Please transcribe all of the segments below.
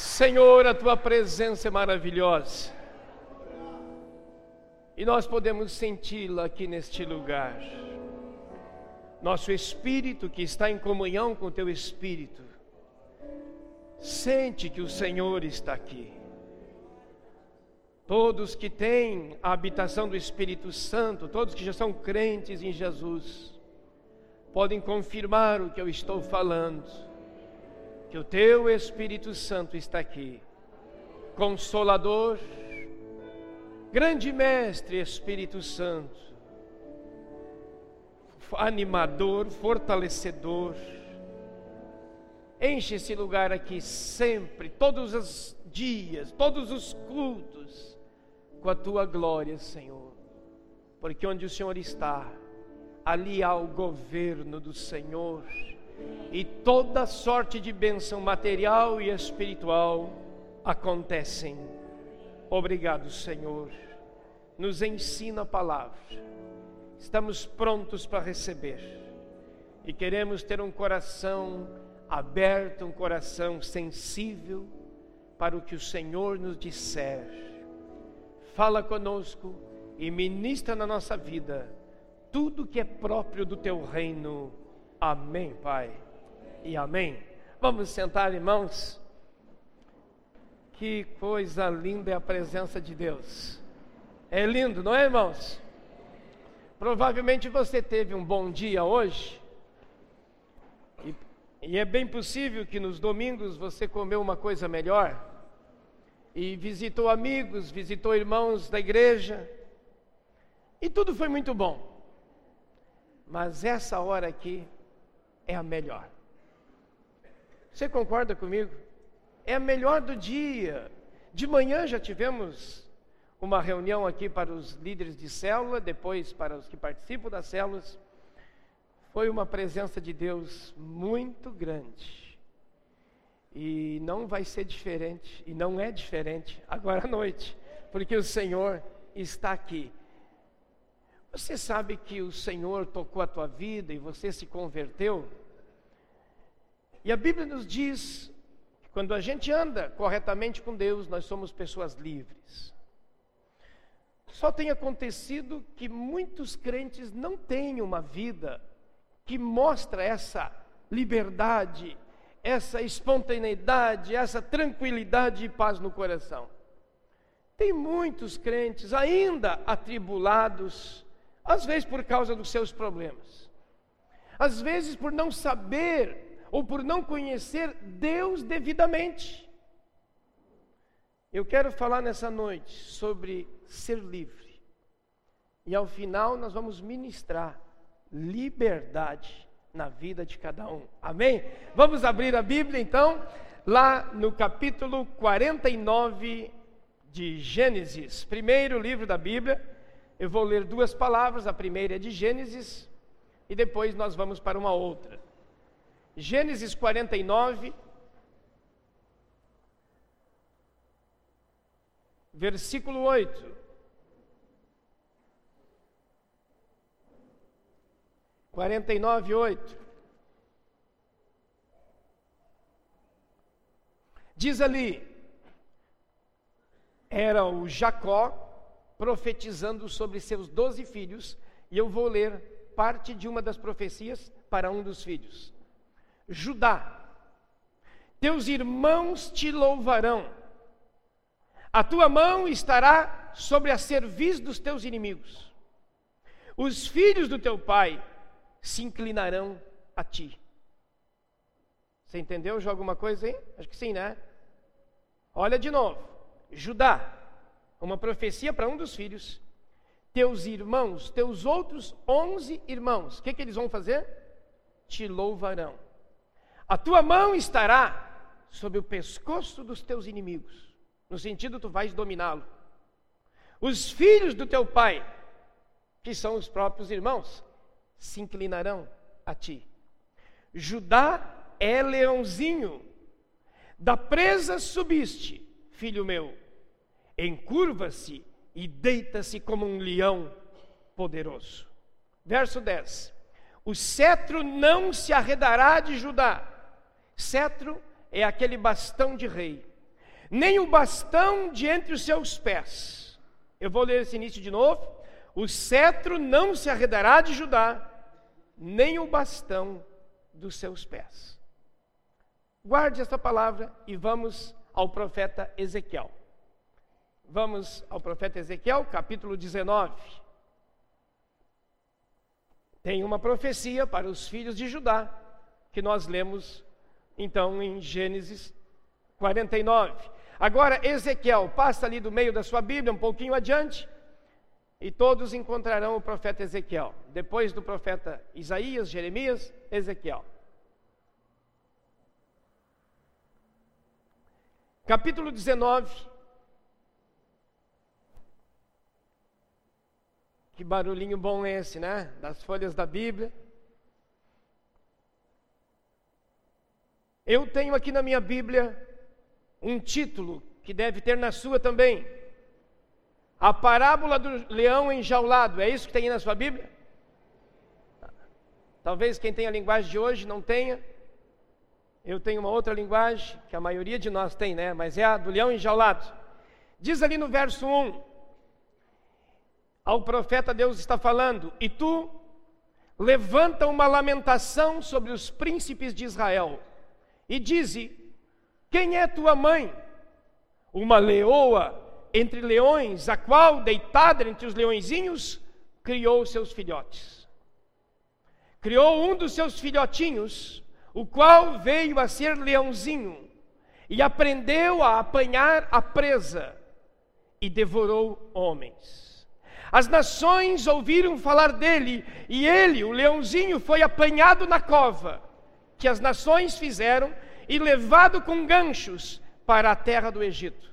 Senhor, a tua presença é maravilhosa e nós podemos senti-la aqui neste lugar. Nosso espírito que está em comunhão com o teu espírito sente que o Senhor está aqui. Todos que têm a habitação do Espírito Santo, todos que já são crentes em Jesus, podem confirmar o que eu estou falando, que o teu Espírito Santo está aqui, Consolador, grande Mestre Espírito Santo, animador, fortalecedor. Enche esse lugar aqui sempre, todos os dias, todos os cultos, com a tua glória, Senhor, porque onde o Senhor está, ali há o governo do Senhor, e toda sorte de bênção material e espiritual acontecem. Obrigado, Senhor. Nos ensina a palavra. Estamos prontos para receber e queremos ter um coração aberto, um coração sensível para o que o Senhor nos disser. Fala conosco e ministra na nossa vida tudo que é próprio do teu reino. Amém, Pai, e amém. Vamos sentar, irmãos. Que coisa linda é a presença de Deus. É lindo, não é, irmãos? Provavelmente você teve um bom dia hoje, e é bem possível que nos domingos você comeu uma coisa melhor, e visitou amigos, visitou irmãos da igreja, e tudo foi muito bom. Mas essa hora aqui é a melhor. Você concorda comigo? É a melhor do dia. De manhã já tivemos uma reunião aqui para os líderes de célula, depois para os que participam das células. Foi uma presença de Deus muito grande. E não vai ser diferente, e não é diferente agora à noite, porque o Senhor está aqui. Você sabe que o Senhor tocou a tua vida e você se converteu? E a Bíblia nos diz que quando a gente anda corretamente com Deus, nós somos pessoas livres. Só tem acontecido que muitos crentes não têm uma vida que mostra essa liberdade, essa espontaneidade, essa tranquilidade e paz no coração. Tem muitos crentes ainda atribulados, às vezes por causa dos seus problemas, às vezes por não saber ou por não conhecer Deus devidamente. Eu quero falar nessa noite sobre ser livre, e ao final nós vamos ministrar liberdade na vida de cada um, amém? Vamos abrir a Bíblia então, lá no capítulo 49 de Gênesis, primeiro livro da Bíblia. Eu vou ler duas palavras, a primeira é de Gênesis, e depois nós vamos para uma outra. Gênesis 49, versículo 8. 49:8. Diz ali: era o Jacó profetizando sobre seus 12 filhos, e eu vou ler parte de uma das profecias para um dos filhos. Judá, teus irmãos te louvarão, a tua mão estará sobre a cerviz dos teus inimigos, os filhos do teu pai se inclinarão a ti. Você entendeu já alguma coisa aí? Acho que sim, né? Olha de novo. Judá, uma profecia para um dos filhos. Teus irmãos, teus outros 11 irmãos, o que eles vão fazer? Te louvarão. A tua mão estará sobre o pescoço dos teus inimigos, no sentido tu vais dominá-lo. Os filhos do teu pai, que são os próprios irmãos, se inclinarão a ti. Judá é leãozinho, da presa subiste, filho meu, encurva-se e deita-se como um leão poderoso. Verso 10. O cetro não se arredará de Judá. Cetro é aquele bastão de rei. nem o bastão de entre os seus pés. Eu vou ler esse início de novo. O cetro não se arredará de Judá, nem o bastão dos seus pés. Guarde essa palavra e vamos ao profeta Ezequiel. Vamos ao profeta Ezequiel, capítulo 19. Tem uma profecia para os filhos de Judá, que nós lemos então em Gênesis 49. Agora Ezequiel, passa ali do meio da sua Bíblia, um pouquinho adiante, e todos encontrarão o profeta Ezequiel. Depois do profeta Isaías, Jeremias, Ezequiel. Capítulo 19. Que barulhinho bom é esse, né? Das folhas da Bíblia. Eu tenho aqui na minha Bíblia um título que deve ter na sua também. A parábola do leão enjaulado. É isso que tem aí na sua Bíblia? Talvez quem tem a linguagem de hoje não tenha. Eu tenho uma outra linguagem, que a maioria de nós tem, né? Mas é a do leão enjaulado. Diz ali no verso 1. Ao profeta Deus está falando: e tu levanta uma lamentação sobre os príncipes de Israel, e dize: quem é tua mãe? Uma leoa entre leões, a qual, deitada entre os leõezinhos, criou seus filhotes. Criou um dos seus filhotinhos, o qual veio a ser leãozinho, e aprendeu a apanhar a presa, e devorou homens. As nações ouviram falar dele, e ele, o leãozinho, foi apanhado na cova, que as nações fizeram, e levado com ganchos para a terra do Egito.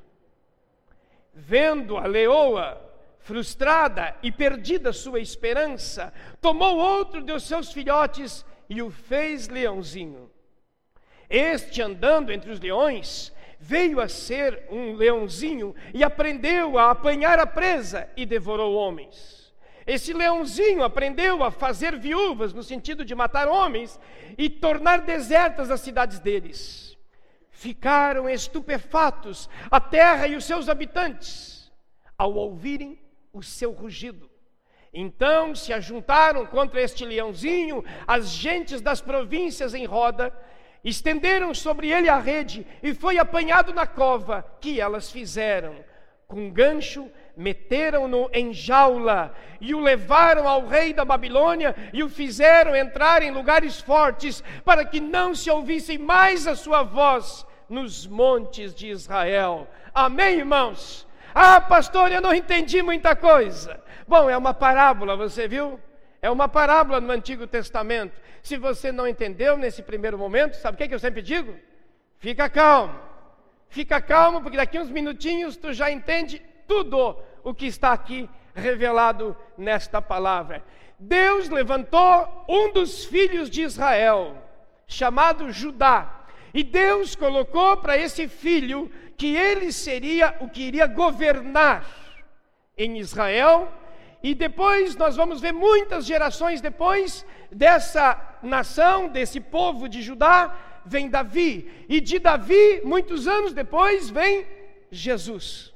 Vendo a leoa, frustrada e perdida sua esperança, tomou outro dos seus filhotes e o fez leãozinho. Este, andando entre os leões, veio a ser um leãozinho e aprendeu a apanhar a presa e devorou homens. Esse leãozinho aprendeu a fazer viúvas, no sentido de matar homens, e tornar desertas as cidades deles. Ficaram estupefatos a terra e os seus habitantes, ao ouvirem o seu rugido. Então se ajuntaram contra este leãozinho as gentes das províncias em roda, estenderam sobre ele a rede, e foi apanhado na cova que elas fizeram. Com gancho, meteram-no em jaula, e o levaram ao rei da Babilônia, e o fizeram entrar em lugares fortes, para que não se ouvisse mais a sua voz nos montes de Israel. Amém, irmãos? Ah, pastor, eu não entendi muita coisa. Bom, é uma parábola, você viu? É uma parábola no Antigo Testamento. Se você não entendeu nesse primeiro momento, sabe o que eu sempre digo? Fica calmo. Fica calmo, porque daqui uns minutinhos tu já entende tudo o que está aqui revelado nesta palavra. Deus levantou um dos filhos de Israel, chamado Judá. E Deus colocou para esse filho que ele seria o que iria governar em Israel. E depois nós vamos ver muitas gerações depois dessa nação, desse povo de Judá, vem Davi. E de Davi, muitos anos depois, vem Jesus.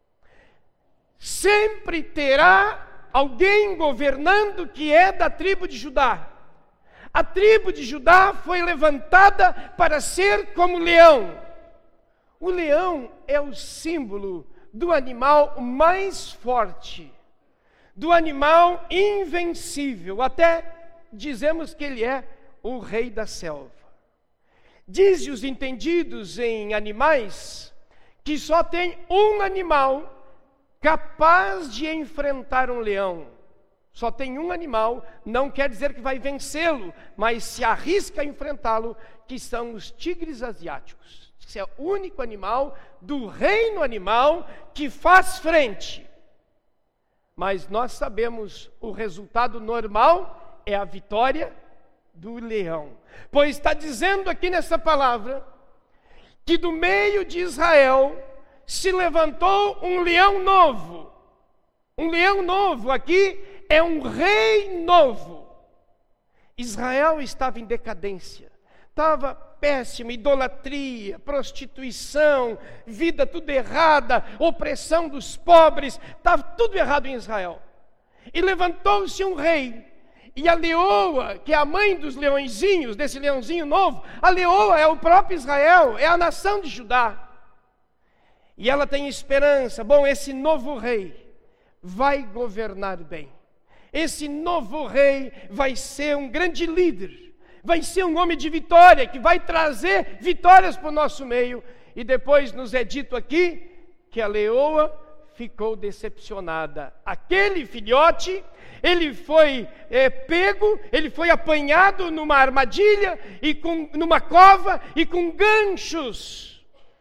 Sempre terá alguém governando que é da tribo de Judá. A tribo de Judá foi levantada para ser como leão. O leão é o símbolo do animal mais forte, do animal invencível. Até dizemos que ele é o rei da selva. Dizem os entendidos em animais que só tem um animal capaz de enfrentar um leão. Só tem um animal, não quer dizer que vai vencê-lo, mas se arrisca a enfrentá-lo, que são os tigres asiáticos. Esse é o único animal do reino animal que faz frente. Mas nós sabemos o resultado normal é a vitória do leão. Pois está dizendo aqui nessa palavra que do meio de Israel se levantou um leão novo. Um leão novo aqui é um rei novo. Israel estava em decadência, estava péssima, idolatria, prostituição, vida tudo errada, opressão dos pobres, estava tudo errado em Israel. E levantou-se um rei, e a leoa, que é a mãe dos leõezinhos, desse leãozinho novo, a leoa é o próprio Israel, é a nação de Judá. E ela tem esperança, bom, esse novo rei vai governar bem. Esse novo rei vai ser um grande líder, vai ser um homem de vitória, que vai trazer vitórias para o nosso meio. E depois nos é dito aqui que a leoa ficou decepcionada. Aquele filhote, ele foi pego, ele foi apanhado numa armadilha, numa cova, e com ganchos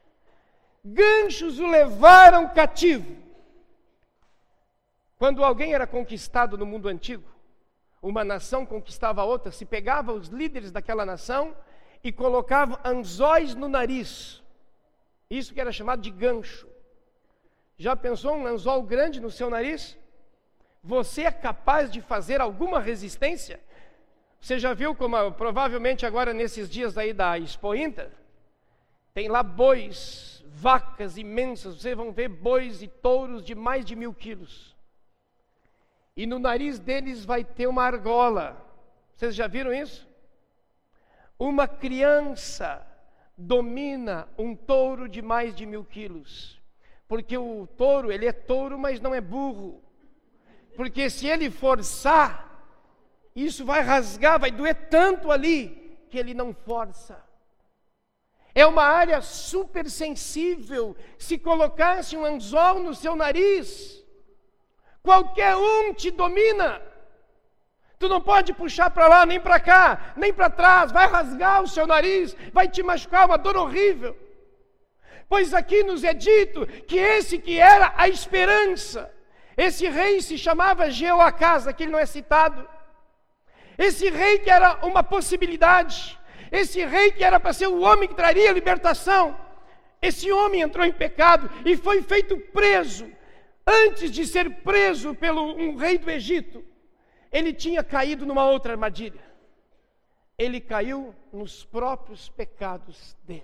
o levaram cativo. Quando alguém era conquistado no mundo antigo, uma nação conquistava a outra, se pegava os líderes daquela nação e colocava anzóis no nariz. Isso que era chamado de gancho. Já pensou um anzol grande no seu nariz? Você é capaz de fazer alguma resistência? Você já viu como, provavelmente agora nesses dias aí da Expo Inter, tem lá bois, vacas imensas, vocês vão ver bois e touros de mais de 1.000 quilos. E no nariz deles vai ter uma argola. Vocês já viram isso? Uma criança domina um touro de mais de 1.000 quilos. Porque o touro, ele é touro, mas não é burro. Porque se ele forçar, isso vai rasgar, vai doer tanto ali, que ele não força. É uma área super sensível. Se colocasse um anzol no seu nariz, qualquer um te domina. Tu não pode puxar para lá, nem para cá, nem para trás. Vai rasgar o seu nariz, vai te machucar, uma dor horrível. Pois aqui nos é dito que esse que era a esperança, esse rei se chamava Jeoacás, aqui ele não é citado. Esse rei que era uma possibilidade, esse rei que era para ser o homem que traria libertação, esse homem entrou em pecado e foi feito preso. Antes de ser preso pelo um rei do Egito, ele tinha caído numa outra armadilha. Ele caiu nos próprios pecados dele.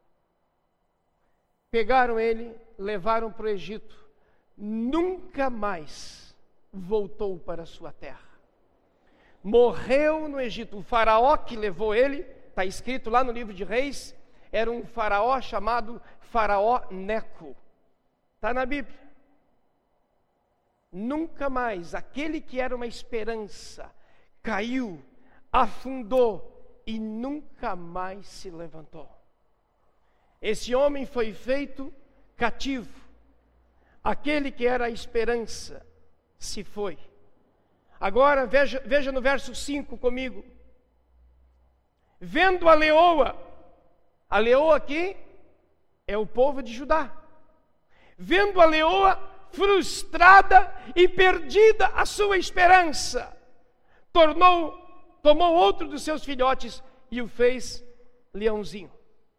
Pegaram ele, levaram para o Egito. Nunca mais voltou para a sua terra. Morreu no Egito. O faraó que levou ele, está escrito lá no livro de Reis, era um faraó chamado Faraó Neco. Está na Bíblia. Nunca mais, aquele que era uma esperança, caiu, afundou e nunca mais se levantou. Esse homem foi feito cativo. Aquele que era a esperança se foi. Agora veja no verso 5 comigo. Vendo a leoa aqui é o povo de Judá. Vendo a leoa frustrada e perdida a sua esperança, tomou outro dos seus filhotes e o fez leãozinho.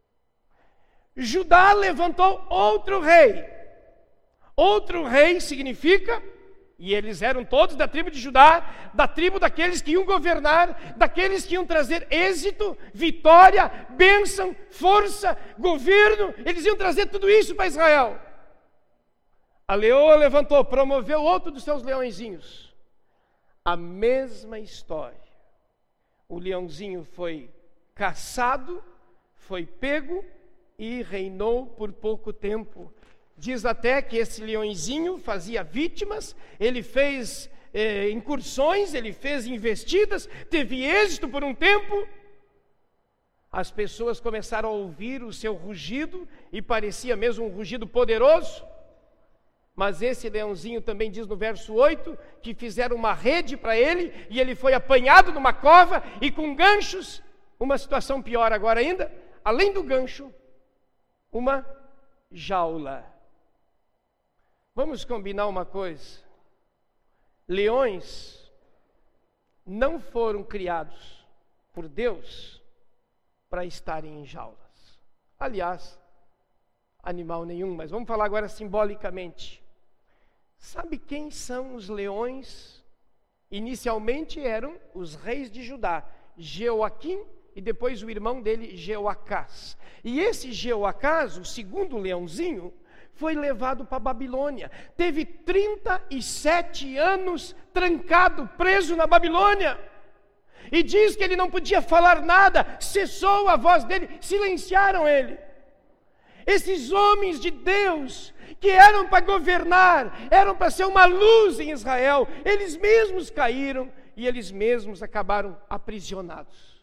Judá levantou outro rei. Outro rei significa, e eles eram todos da tribo de Judá, da tribo daqueles que iam governar, daqueles que iam trazer êxito, vitória, bênção, força, governo. Eles iam trazer tudo isso para Israel. A leoa levantou, promoveu outro dos seus leõezinhos. A mesma história. O leãozinho foi caçado, foi pego e reinou por pouco tempo. Diz até que esse leõezinho fazia vítimas, ele fez incursões, ele fez investidas, teve êxito por um tempo. As pessoas começaram a ouvir o seu rugido e parecia mesmo um rugido poderoso. Mas esse leãozinho também diz no verso 8 que fizeram uma rede para ele e ele foi apanhado numa cova e com ganchos. Uma situação pior agora ainda, além do gancho, uma jaula. Vamos combinar uma coisa. Leões não foram criados por Deus para estarem em jaulas. Aliás, animal nenhum, mas vamos falar agora simbolicamente. Sabe quem são os leões? Inicialmente eram os reis de Judá, Jeoaquim e depois o irmão dele, Jeoacás. E esse Jeoacás, o segundo leãozinho, foi levado para a Babilônia. Teve 37 anos trancado, preso na Babilônia. E diz que ele não podia falar nada, cessou a voz dele, silenciaram ele. Esses homens de Deus, que eram para governar, eram para ser uma luz em Israel, eles mesmos caíram e eles mesmos acabaram aprisionados.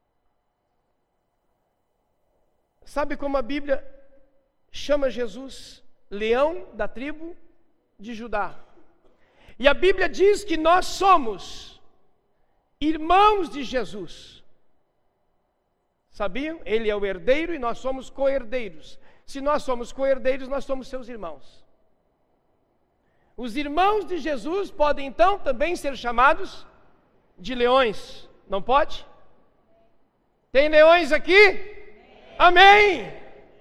Sabe como a Bíblia chama Jesus? Leão da tribo de Judá. E a Bíblia diz que nós somos irmãos de Jesus. Sabiam? Ele é o herdeiro e nós somos co-herdeiros. Se nós somos co-herdeiros, nós somos seus irmãos. Os irmãos de Jesus podem então também ser chamados de leões. Não pode? Tem leões aqui? Amém!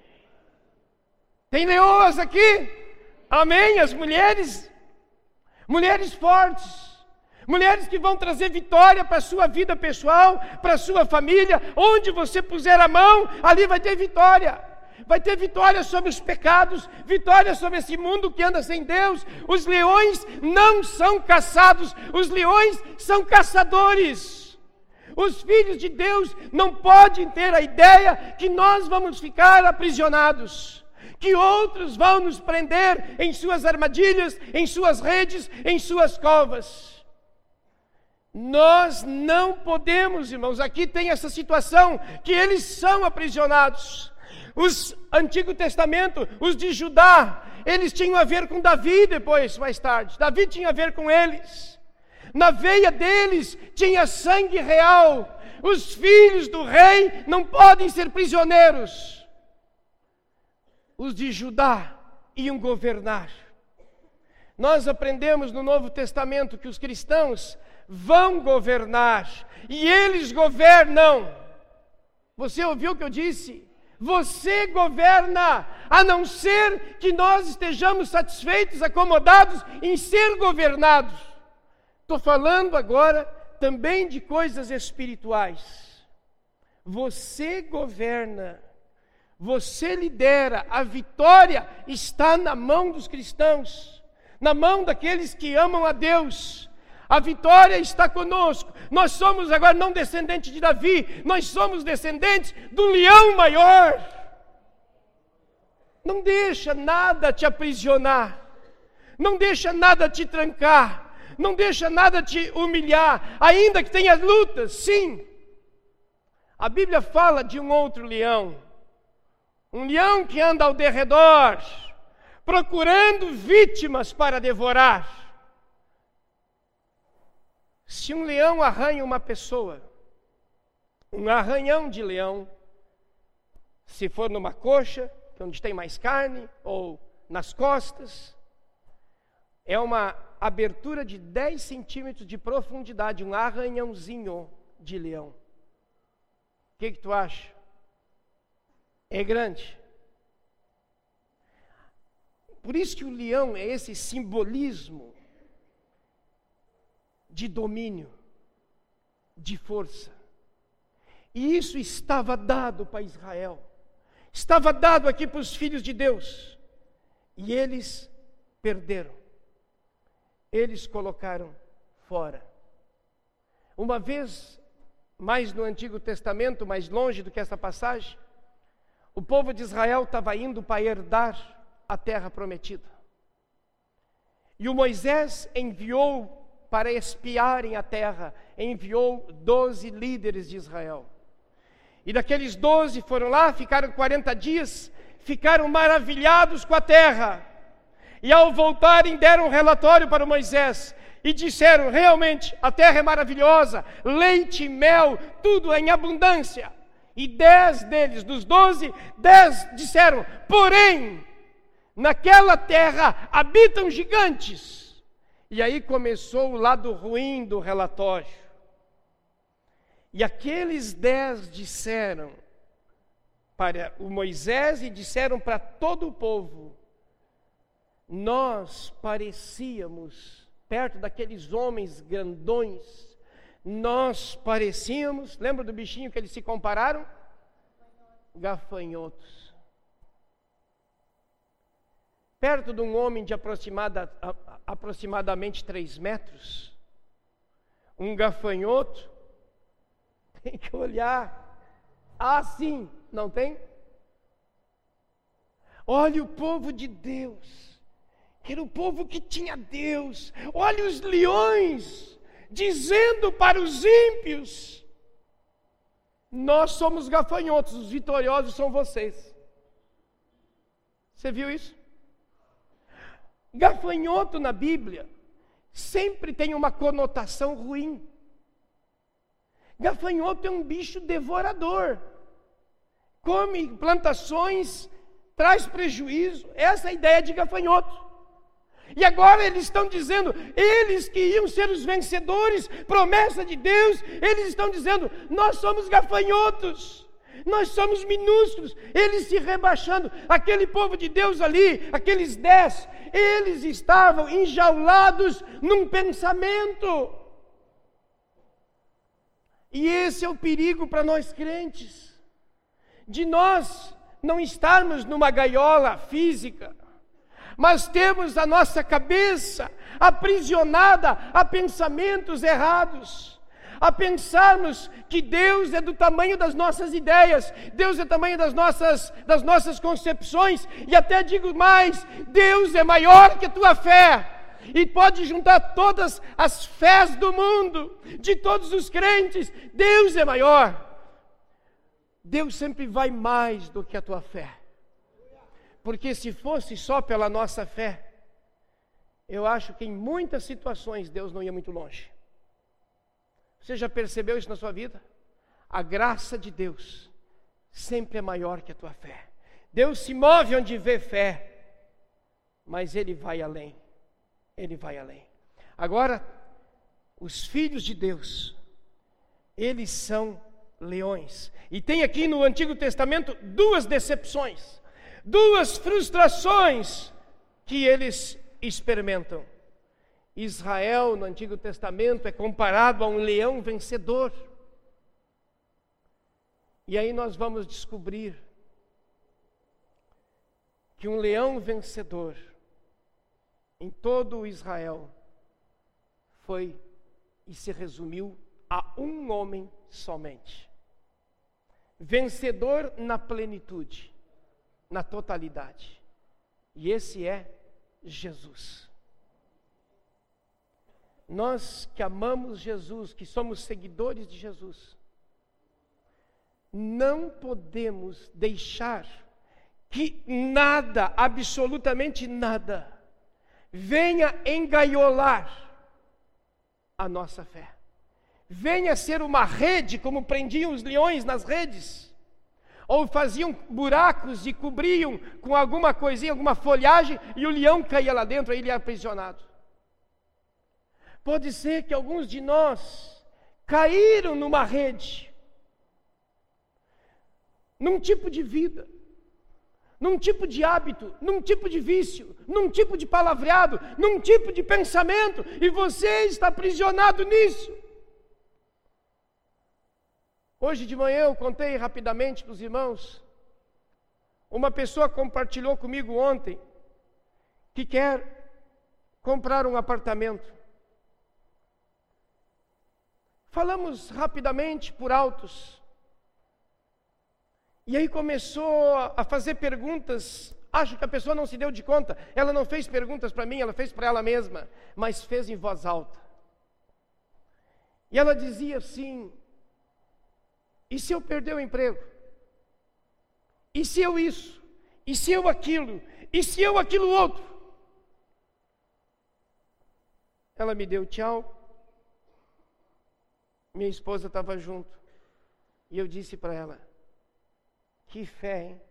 Tem leoas aqui? Amém! As mulheres fortes, mulheres que vão trazer vitória para a sua vida pessoal, para a sua família. Onde você puser a mão, ali vai ter vitória. Vai ter vitória sobre os pecados, vitória sobre esse mundo que anda sem Deus. Os leões não são caçados, os leões são caçadores. Os filhos de Deus não podem ter a ideia que nós vamos ficar aprisionados, que outros vão nos prender em suas armadilhas, em suas redes, em suas covas. Nós não podemos, irmãos. Aqui tem essa situação que eles são aprisionados. Os Antigo Testamento, os de Judá, eles tinham a ver com Davi depois, mais tarde. Davi tinha a ver com eles. Na veia deles tinha sangue real. Os filhos do rei não podem ser prisioneiros. Os de Judá iam governar. Nós aprendemos no Novo Testamento que os cristãos vão governar. E eles governam. Você ouviu o que eu disse? Você governa, a não ser que nós estejamos satisfeitos, acomodados em ser governados. Estou falando agora também de coisas espirituais. Você governa, você lidera, a vitória está na mão dos cristãos, na mão daqueles que amam a Deus. A vitória está conosco. Nós somos agora não descendentes de Davi, nós somos descendentes do leão maior. Não deixa nada te aprisionar, não deixa nada te trancar, não deixa nada te humilhar, ainda que tenha lutas, sim. A Bíblia fala de um outro leão, um leão que anda ao derredor, procurando vítimas para devorar. Se um leão arranha uma pessoa, um arranhão de leão, se for numa coxa, onde tem mais carne, ou nas costas, é uma abertura de 10 centímetros de profundidade, um arranhãozinho de leão. O que tu acha? É grande. Por isso que o leão é esse simbolismo de domínio, de força. E isso estava dado para Israel. Estava dado aqui para os filhos de Deus. E eles perderam. Eles colocaram fora. Uma vez, mais no Antigo Testamento, mais longe do que essa passagem, o povo de Israel estava indo para herdar a terra prometida. E o Moisés enviou para espiarem a terra, enviou 12 líderes de Israel. E daqueles 12 foram lá, ficaram 40 dias, ficaram maravilhados com a terra. E ao voltarem deram um relatório para Moisés e disseram, realmente, a terra é maravilhosa, leite e mel, tudo é em abundância. E 10 deles, dos 12, 10 disseram, porém, naquela terra habitam gigantes. E aí começou o lado ruim do relatório. E aqueles 10 disseram para o Moisés e disseram para todo o povo, nós parecíamos, perto daqueles homens grandões, Nós parecíamos, lembra do bichinho que eles se compararam? Gafanhotos. Perto de um homem de aproximadamente 3 metros, um gafanhoto tem que olhar assim, não tem? Olha o povo de Deus, que era o povo que tinha Deus. Olha os leões dizendo para os ímpios: nós somos gafanhotos, os vitoriosos são vocês. Você viu isso? Gafanhoto na Bíblia sempre tem uma conotação ruim. Gafanhoto é um bicho devorador, come plantações, traz prejuízo. Essa é a ideia de gafanhoto. E agora eles estão dizendo, eles que iam ser os vencedores, promessa de Deus, eles estão dizendo: nós somos gafanhotos, nós somos minúsculos. Eles se rebaixando. Aquele povo de Deus ali, aqueles 10, eles estavam enjaulados num pensamento. E esse é o perigo para nós crentes, de nós não estarmos numa gaiola física, mas temos a nossa cabeça aprisionada a pensamentos errados, a pensarmos que Deus é do tamanho das nossas ideias, Deus é do tamanho das nossas concepções, e até digo mais: Deus é maior que a tua fé, e pode juntar todas as fés do mundo, de todos os crentes. Deus é maior. Deus sempre vai mais do que a tua fé, porque se fosse só pela nossa fé, eu acho que em muitas situações Deus não ia muito longe. Você já percebeu isso na sua vida? A graça de Deus sempre é maior que a tua fé. Deus se move onde vê fé, mas Ele vai além. Ele vai além. Agora, os filhos de Deus, eles são leões. E tem aqui no Antigo Testamento 2 decepções, 2 frustrações que eles experimentam. Israel, no Antigo Testamento, é comparado a um leão vencedor. E aí nós vamos descobrir que um leão vencedor em todo o Israel foi e se resumiu a um homem somente. Vencedor na plenitude, na totalidade. E esse é Jesus. Nós que amamos Jesus, que somos seguidores de Jesus, não podemos deixar que nada, absolutamente nada, venha engaiolar a nossa fé. Venha ser uma rede, como prendiam os leões nas redes, ou faziam buracos e cobriam com alguma coisinha, alguma folhagem, e o leão caía lá dentro, aí ele era aprisionado. Pode ser que alguns de nós caíram numa rede, num tipo de vida, num tipo de hábito, num tipo de vício, num tipo de palavreado, num tipo de pensamento, e você está aprisionado nisso. Hoje de manhã eu contei rapidamente para os irmãos, uma pessoa compartilhou comigo ontem, que quer comprar um apartamento. Falamos rapidamente por altos, e aí começou a fazer perguntas. Acho que a pessoa não se deu de conta, ela não fez perguntas para mim, ela fez para ela mesma, mas fez em voz alta. E ela dizia assim: e se eu perder o emprego? E se eu isso? E se eu aquilo? E se eu aquilo outro? Ela me deu tchau. Minha esposa estava junto. E eu disse para ela: que fé, hein?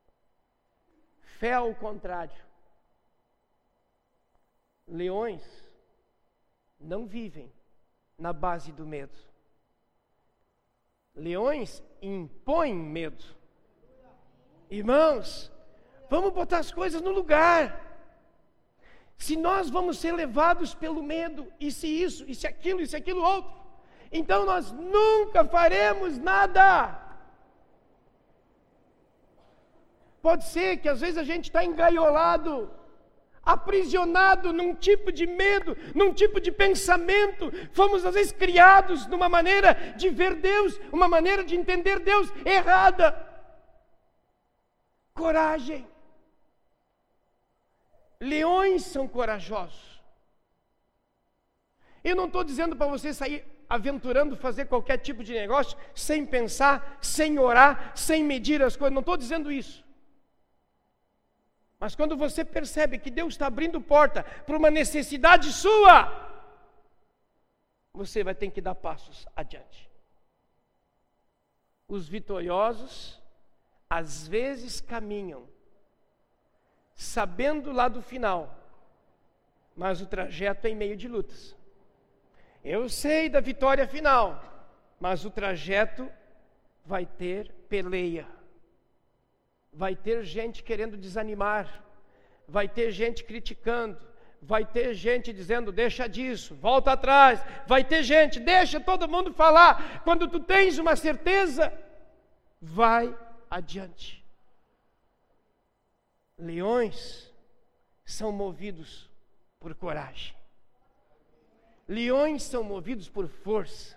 Fé ao contrário. Leões não vivem na base do medo. Leões impõem medo. Irmãos, vamos botar as coisas no lugar. Se nós vamos ser levados pelo medo, e se isso, e se aquilo outro, então nós nunca faremos nada. Pode ser que às vezes a gente está engaiolado, aprisionado num tipo de medo, num tipo de pensamento. Fomos às vezes criados numa maneira de ver Deus, uma maneira de entender Deus errada. Coragem. Leões são corajosos. Eu não estou dizendo para você sair aventurando, fazer qualquer tipo de negócio, sem pensar, sem orar, sem medir as coisas. Não estou dizendo isso. Mas quando você percebe que Deus está abrindo porta para uma necessidade sua, você vai ter que dar passos adiante. Os vitoriosos, às vezes, caminham, sabendo lá do final, mas o trajeto é em meio de lutas. Eu sei da vitória final, mas o trajeto vai ter peleia. Vai ter gente querendo desanimar, vai ter gente criticando, vai ter gente dizendo, deixa disso, volta atrás, vai ter gente, deixa todo mundo falar. Quando tu tens uma certeza, vai adiante. Leões são movidos por coragem. Leões são movidos por força.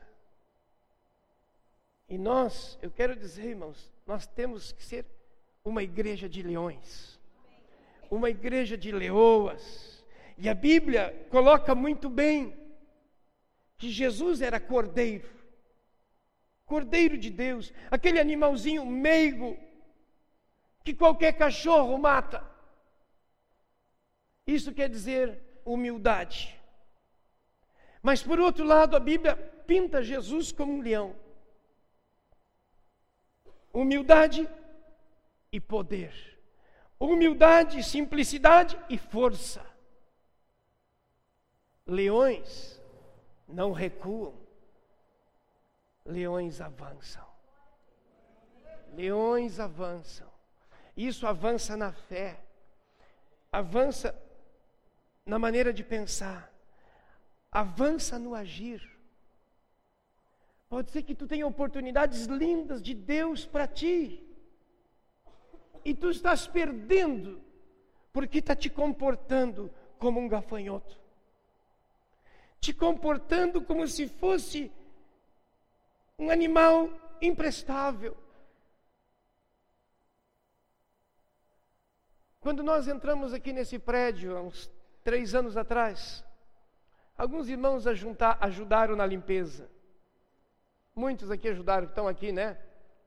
E nós, eu quero dizer, irmãos, nós temos que ser uma igreja de leões, uma igreja de leoas. E a Bíblia coloca muito bem que Jesus era cordeiro, cordeiro de Deus, aquele animalzinho meigo que qualquer cachorro mata. Isso quer dizer humildade. Mas por outro lado, a Bíblia pinta Jesus como um leão. Humildade e poder. Humildade, simplicidade e força. Leões não recuam. Leões avançam. Leões avançam. Isso avança na fé. Avança na maneira de pensar. Avança no agir. Pode ser que tu tenha oportunidades lindas de Deus para ti. E tu estás perdendo, porque está te comportando como um gafanhoto. Te comportando como se fosse um animal imprestável. Quando nós entramos aqui nesse prédio, há uns 3 anos atrás, alguns irmãos ajudaram na limpeza. Muitos aqui ajudaram, que estão aqui, né?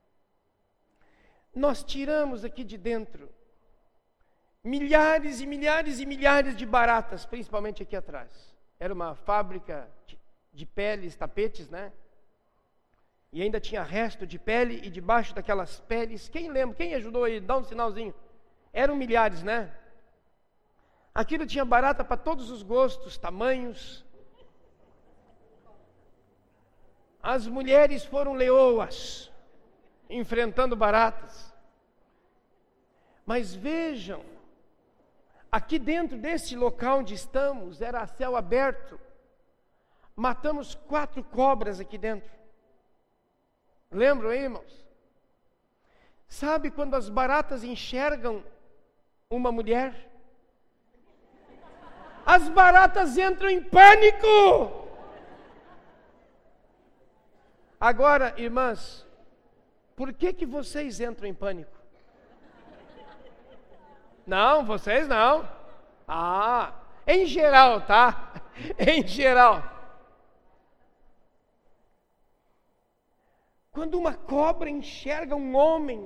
Nós tiramos aqui de dentro milhares e milhares e milhares de baratas, principalmente aqui atrás. Era uma fábrica de peles, tapetes, né? E ainda tinha resto de pele, e debaixo daquelas peles, quem lembra, quem ajudou aí? Dá um sinalzinho. Eram milhares, né? Aquilo tinha barata para todos os gostos, tamanhos. As mulheres foram leoas, enfrentando baratas. Mas vejam, aqui dentro desse local onde estamos, era a céu aberto. Matamos 4 cobras aqui dentro. Lembram, irmãos? Sabe quando as baratas enxergam uma mulher? As baratas entram em pânico. Agora, irmãs, por que vocês entram em pânico? Não, vocês não. Em geral, tá? Em geral. Quando uma cobra enxerga um homem,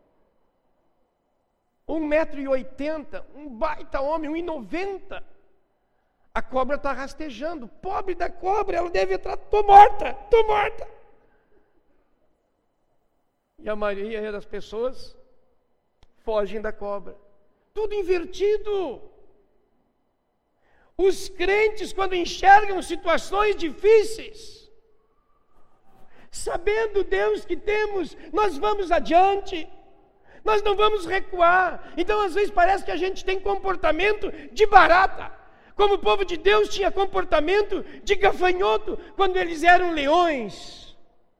1,80 m, um baita homem, 1,90 m, a cobra está rastejando. Pobre da cobra, ela deve estar, tô morta. E a maioria das pessoas fogem da cobra. Tudo invertido. Os crentes, quando enxergam situações difíceis, sabendo o Deus que temos, nós vamos adiante. Nós não vamos recuar. Então, às vezes, parece que a gente tem comportamento de barata. Como o povo de Deus tinha comportamento de gafanhoto quando eles eram leões.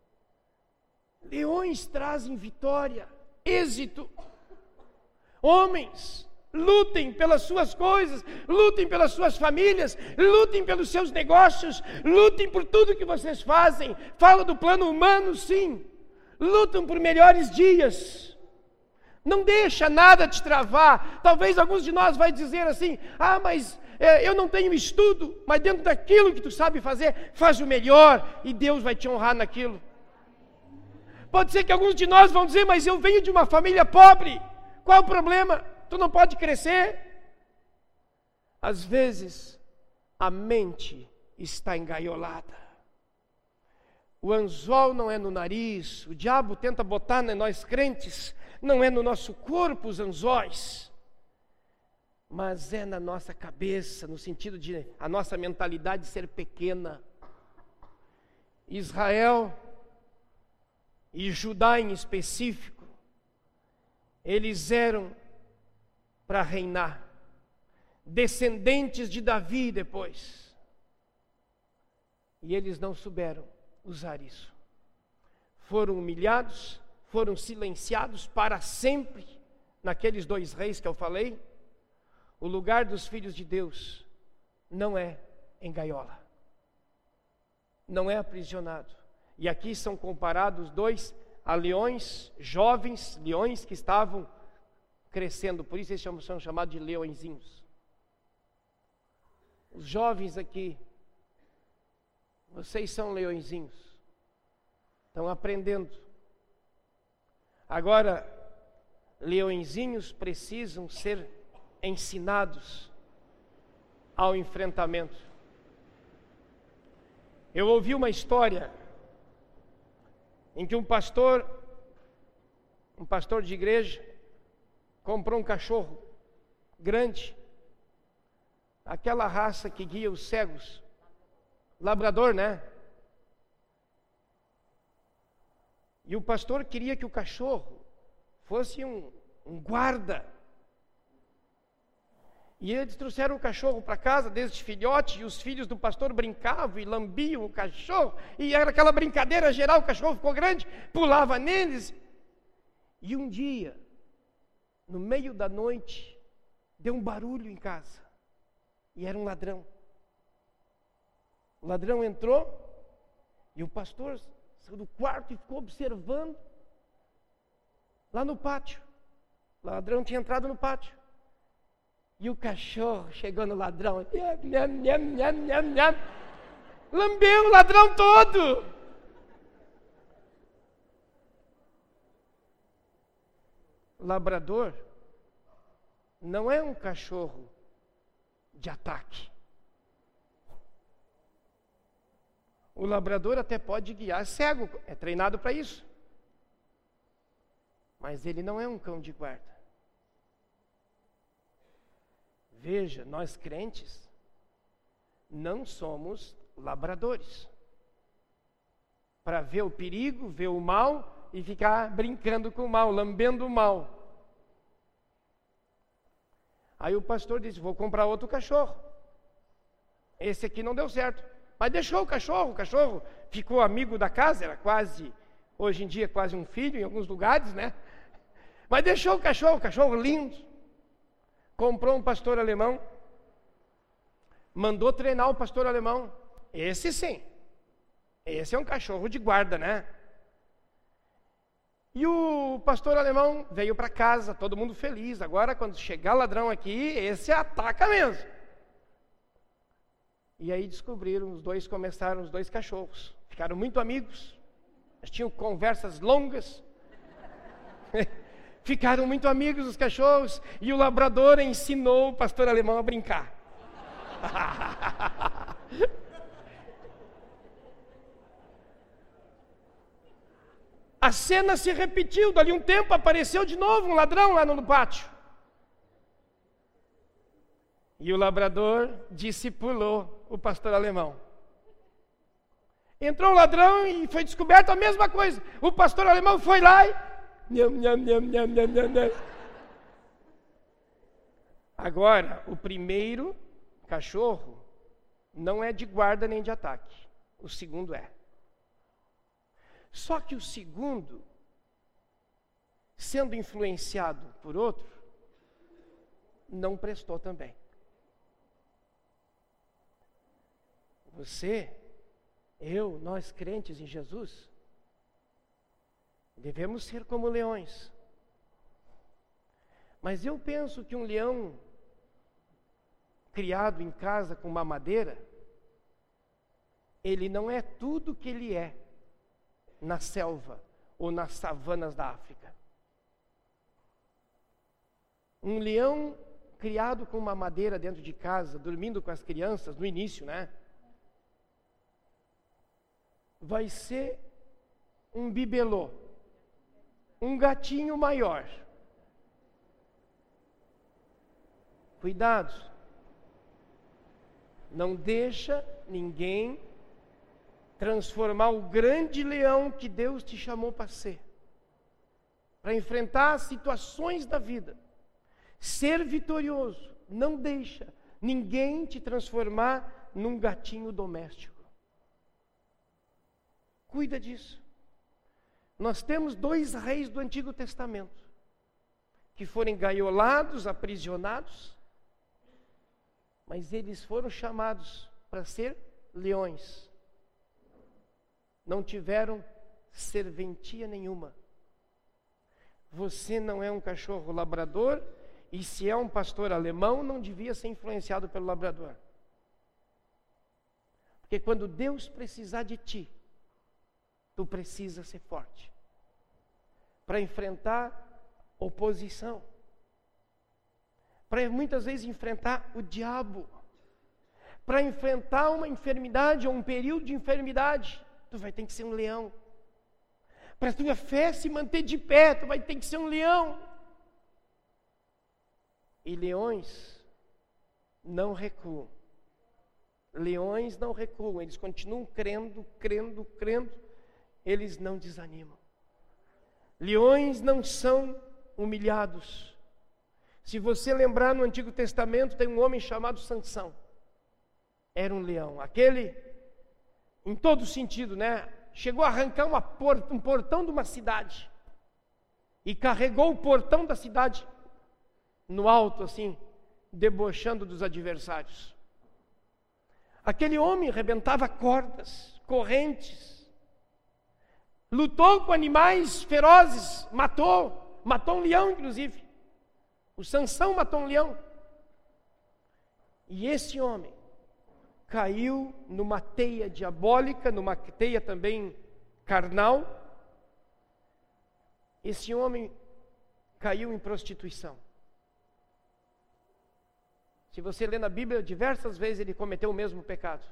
Leões trazem vitória, êxito. Homens, lutem pelas suas coisas, lutem pelas suas famílias, lutem pelos seus negócios, lutem por tudo que vocês fazem. Fala do plano humano, sim. Lutam por melhores dias. Não deixa nada te travar. Talvez alguns de nós vai dizer assim: mas eu não tenho estudo. Mas dentro daquilo que tu sabe fazer, faz o melhor e Deus vai te honrar naquilo. Pode ser que alguns de nós vão dizer: mas eu venho de uma família pobre. Qual o problema? Tu não pode crescer? Às vezes, a mente está engaiolada. O anzol não é no nariz. O diabo tenta botar em nós crentes. Não é no nosso corpo os anzóis, mas é na nossa cabeça, no sentido de a nossa mentalidade ser pequena. Israel e Judá em específico, eles eram para reinar, descendentes de Davi depois, e eles não souberam usar isso. Foram humilhados, foram silenciados para sempre naqueles 2 reis que eu falei. O lugar dos filhos de Deus não é em gaiola, não é aprisionado. E aqui são comparados 2 a leões, jovens leões que estavam crescendo, por isso eles são chamados de leõezinhos. Os jovens aqui, vocês são leõezinhos, estão aprendendo. Agora, leõezinhos precisam ser ensinados ao enfrentamento. Eu ouvi uma história em que um pastor de igreja, comprou um cachorro grande, aquela raça que guia os cegos, labrador, né? E o pastor queria que o cachorro fosse um guarda. E eles trouxeram o cachorro para casa desde filhote, e os filhos do pastor brincavam e lambiam o cachorro, e era aquela brincadeira geral, o cachorro ficou grande, pulava neles. E um dia, no meio da noite, deu um barulho em casa, e era um ladrão. O ladrão entrou, e o pastor saiu do quarto e ficou observando lá no pátio. O ladrão tinha entrado no pátio. E o cachorro chegou no ladrão, lambeu o ladrão todo. Labrador não é um cachorro de ataque. O labrador até pode guiar cego, é treinado para isso. Mas ele não é um cão de guarda. Veja, nós crentes não somos labradores para ver o perigo, ver o mal e ficar brincando com o mal, lambendo o mal. Aí o pastor disse: vou comprar outro cachorro. Esse aqui não deu certo. Mas deixou o cachorro ficou amigo da casa, era quase, hoje em dia quase um filho em alguns lugares, né? Mas deixou o cachorro lindo. Comprou um pastor alemão, mandou treinar o pastor alemão. Esse sim, esse é um cachorro de guarda, né? E o pastor alemão veio para casa, todo mundo feliz. Agora, quando chegar ladrão aqui, esse ataca mesmo. E aí descobriram, os dois cachorros, ficaram muito amigos, eles tinham conversas longas. Ficaram muito amigos os cachorros, e o labrador ensinou o pastor alemão a brincar. A cena se repetiu, dali um tempo apareceu de novo um ladrão lá no pátio. E o labrador discipulou o pastor alemão. Entrou o ladrão e foi descoberto a mesma coisa. O pastor alemão foi lá e... Agora, o primeiro cachorro não é de guarda nem de ataque. O segundo é. Só que o segundo, sendo influenciado por outro, não prestou também. Você, eu, nós crentes em Jesus, devemos ser como leões. Mas eu penso que um leão criado em casa com mamadeira, ele não é tudo que ele é na selva ou nas savanas da África. Um leão criado com mamadeira dentro de casa, dormindo com as crianças, no início, né? Vai ser um bibelô, um gatinho maior. Cuidado, não deixa ninguém transformar o grande leão que Deus te chamou para ser, para enfrentar as situações da vida, ser vitorioso. Não deixa ninguém te transformar num gatinho doméstico. Cuida disso. Nós temos 2 reis do Antigo Testamento que foram engaiolados, aprisionados, mas eles foram chamados para ser leões. Não tiveram serventia nenhuma. Você não é um cachorro labrador, e se é um pastor alemão, não devia ser influenciado pelo labrador. Porque quando Deus precisar de ti, tu precisa ser forte para enfrentar oposição, para muitas vezes enfrentar o diabo, para enfrentar uma enfermidade ou um período de enfermidade. Tu vai ter que ser um leão. Para a tua fé se manter de pé, tu vai ter que ser um leão. E leões não recuam. Leões não recuam, eles continuam crendo, eles não desanimam. Leões não são humilhados. Se você lembrar, no Antigo Testamento tem um homem chamado Sansão. Era um leão, aquele, em todo sentido, né? Chegou a arrancar um portão de uma cidade e carregou o portão da cidade no alto, assim, debochando dos adversários. Aquele homem arrebentava cordas, correntes, lutou com animais ferozes, matou um leão, inclusive. O Sansão matou um leão. E esse homem caiu numa teia diabólica, numa teia também carnal. Esse homem caiu em prostituição. Se você lê na Bíblia, diversas vezes ele cometeu o mesmo pecado.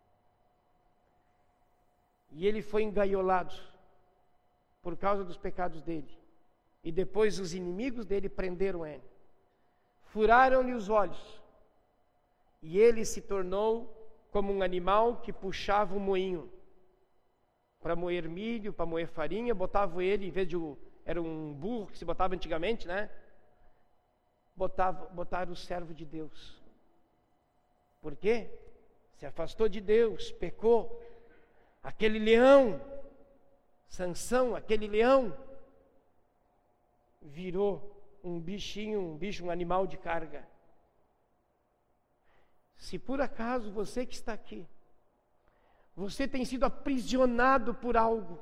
E ele foi engaiolado por causa dos pecados dele. E depois os inimigos dele prenderam ele. Furaram-lhe os olhos. E ele se tornou como um animal que puxava um moinho para moer milho, para moer farinha. Botava ele, em vez de era um burro que se botava antigamente, né? Botaram o servo de Deus. Por quê? Se afastou de Deus, pecou. Aquele leão, Sansão, aquele leão, virou um bicho, um animal de carga. Se por acaso você que está aqui, você tem sido aprisionado por algo,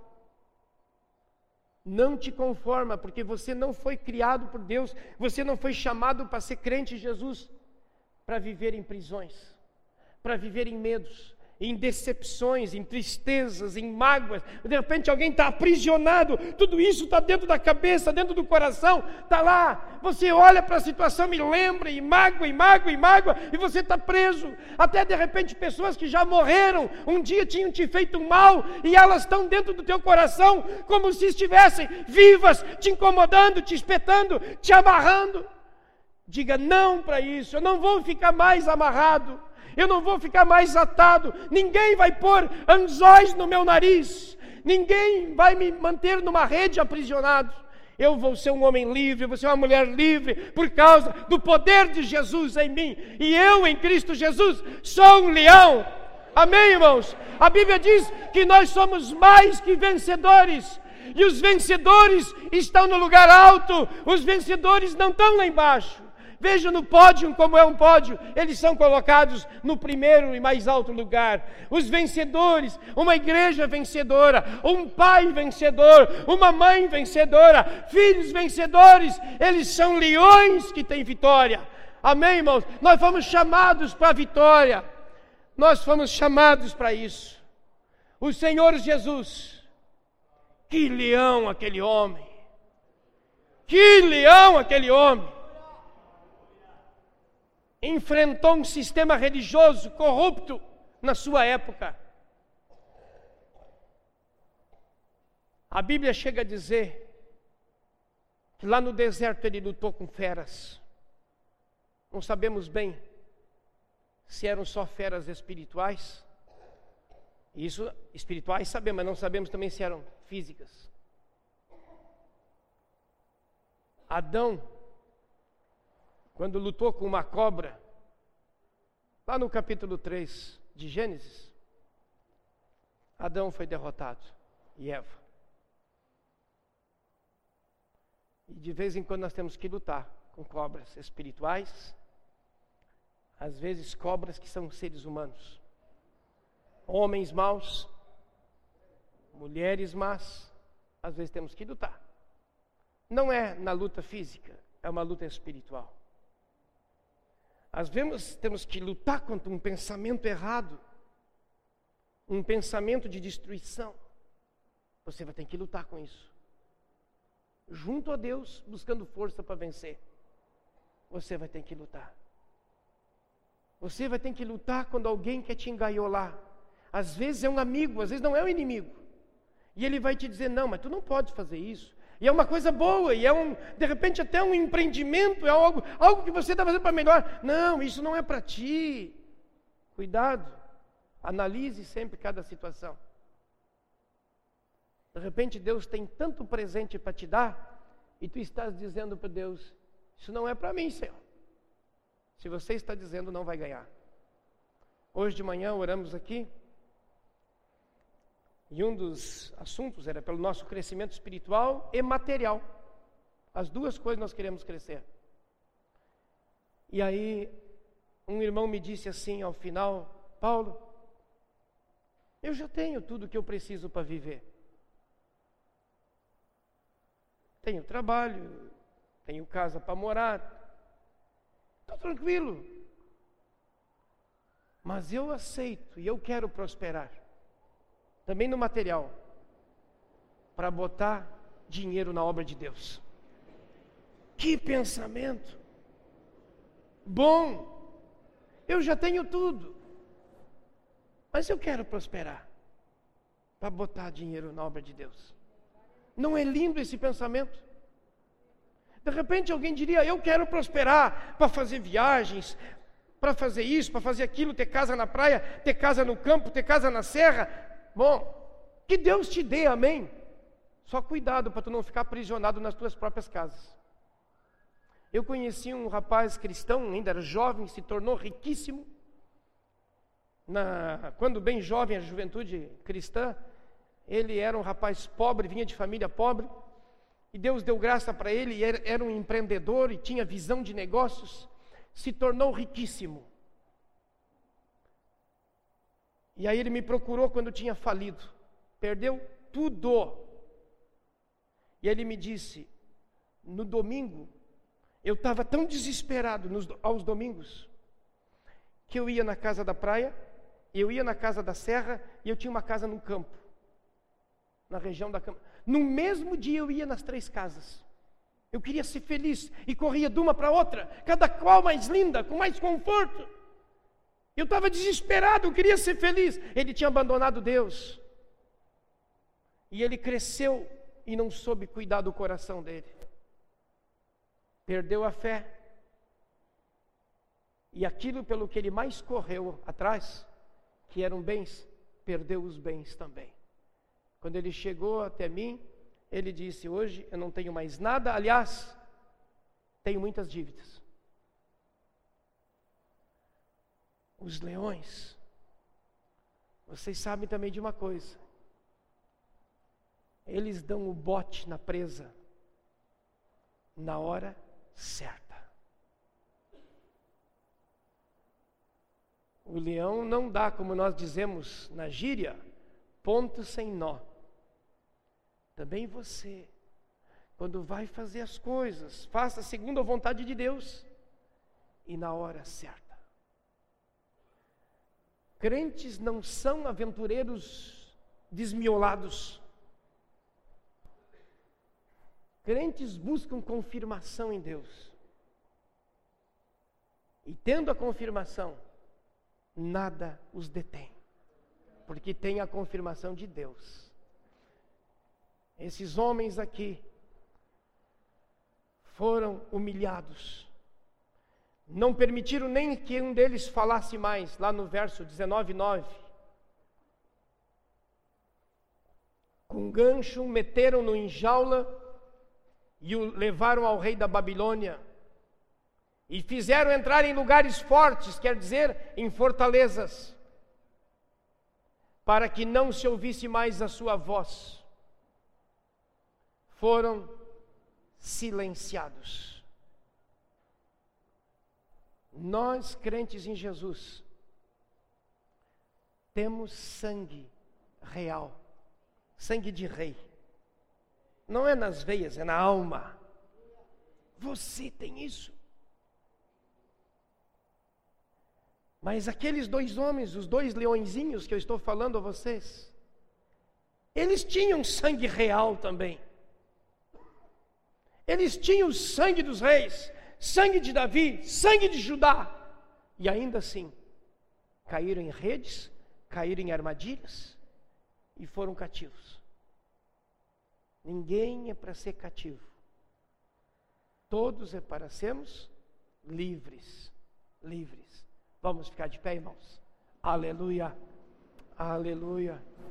não te conforma, porque você não foi criado por Deus, você não foi chamado para ser crente em Jesus, para viver em prisões, para viver em medos, em decepções, em tristezas, em mágoas. De repente alguém está aprisionado, tudo isso está dentro da cabeça, dentro do coração, está lá, você olha para a situação e lembra, e mágoa, e você está preso. Até de repente pessoas que já morreram, um dia tinham te feito mal, e elas estão dentro do teu coração, como se estivessem vivas, te incomodando, te espetando, te amarrando. Diga não para isso, eu não vou ficar mais amarrado, eu não vou ficar mais atado, ninguém vai pôr anzóis no meu nariz, ninguém vai me manter numa rede aprisionado. Eu vou ser um homem livre, eu vou ser uma mulher livre, por causa do poder de Jesus em mim. E eu, em Cristo Jesus, sou um leão. Amém, irmãos? A Bíblia diz que nós somos mais que vencedores. E os vencedores estão no lugar alto. Os vencedores não estão lá embaixo. Veja no pódio como é um pódio. Eles são colocados no primeiro e mais alto lugar. Os vencedores, uma igreja vencedora, um pai vencedor, uma mãe vencedora, filhos vencedores. Eles são leões que têm vitória. Amém, irmãos? Nós fomos chamados para a vitória. Nós fomos chamados para isso. O Senhor Jesus, que leão aquele homem! Que leão aquele homem! Enfrentou um sistema religioso corrupto na sua época. A Bíblia chega a dizer que lá no deserto ele lutou com feras. Não sabemos bem se eram só feras espirituais. Isso, espirituais sabemos, mas não sabemos também se eram físicas. Adão, quando lutou com uma cobra, lá no capítulo 3 de Gênesis, Adão foi derrotado, e Eva. E de vez em quando nós temos que lutar com cobras espirituais, às vezes cobras que são seres humanos, homens maus, mulheres más, às vezes temos que lutar. Não é na luta física, é uma luta espiritual. Às vezes temos que lutar contra um pensamento errado, um pensamento de destruição. Você vai ter que lutar com isso. Junto a Deus, buscando força para vencer. Você vai ter que lutar. Você vai ter que lutar quando alguém quer te engaiolar. Às vezes é um amigo, às vezes não é um inimigo. E ele vai te dizer, não, mas tu não pode fazer isso. E é uma coisa boa, e é de repente até um empreendimento, é algo que você está fazendo para melhor. Não, isso não é para ti. Cuidado, analise sempre cada situação. De repente Deus tem tanto presente para te dar, e tu estás dizendo para Deus, isso não é para mim, Senhor. Se você está dizendo, não vai ganhar. Hoje de manhã oramos aqui, e um dos assuntos era pelo nosso crescimento espiritual e material. As duas coisas nós queremos crescer. E aí, um irmão me disse assim ao final, Paulo, eu já tenho tudo que eu preciso para viver. Tenho trabalho, tenho casa para morar, estou tranquilo. Mas eu aceito e eu quero prosperar. Também no material, para botar dinheiro na obra de Deus. Que pensamento bom! Eu já tenho tudo, mas eu quero prosperar, para botar dinheiro na obra de Deus. Não é lindo esse pensamento? De repente alguém diria, eu quero prosperar, para fazer viagens, para fazer isso, para fazer aquilo, ter casa na praia, ter casa no campo, ter casa na serra. Bom, que Deus te dê, amém? Só cuidado para tu não ficar aprisionado nas tuas próprias casas. Eu conheci um rapaz cristão, ainda era jovem, se tornou riquíssimo. Quando bem jovem, a juventude cristã, ele era um rapaz pobre, vinha de família pobre, e Deus deu graça para ele, e era um empreendedor, e tinha visão de negócios, se tornou riquíssimo. E aí ele me procurou quando tinha falido, perdeu tudo. E ele me disse, no domingo, eu estava tão desesperado aos domingos, que eu ia na casa da praia, eu ia na casa da serra, e eu tinha uma casa no campo, na região da Câmara. No mesmo dia eu ia nas 3 casas. Eu queria ser feliz, e corria de uma para outra, cada qual mais linda, com mais conforto. Eu estava desesperado, eu queria ser feliz. Ele tinha abandonado Deus. E ele cresceu e não soube cuidar do coração dele. Perdeu a fé. E aquilo pelo que ele mais correu atrás, que eram bens, perdeu os bens também. Quando ele chegou até mim, ele disse: hoje eu não tenho mais nada, aliás, tenho muitas dívidas. Os leões, vocês sabem também de uma coisa: eles dão o bote na presa na hora certa. O leão não dá, como nós dizemos na gíria, ponto sem nó. Também você, quando vai fazer as coisas, faça segundo a vontade de Deus e na hora certa. Crentes não são aventureiros desmiolados. Crentes buscam confirmação em Deus. E tendo a confirmação, nada os detém, porque tem a confirmação de Deus. Esses homens aqui foram humilhados, não permitiram nem que um deles falasse mais, lá no verso 19:9. Com gancho meteram-no em jaula e o levaram ao rei da Babilônia. E fizeram entrar em lugares fortes, quer dizer, em fortalezas, para que não se ouvisse mais a sua voz. Foram silenciados. Nós, crentes em Jesus, temos sangue real, sangue de rei. Não é nas veias, é na alma. Você tem isso. Mas aqueles dois homens, os dois leõezinhos que eu estou falando a vocês, eles tinham sangue real também. Eles tinham o sangue dos reis, sangue de Davi, sangue de Judá. E ainda assim, caíram em redes, caíram em armadilhas e foram cativos. Ninguém é para ser cativo. Todos é para sermos livres. Livres. Vamos ficar de pé, irmãos? Aleluia, aleluia.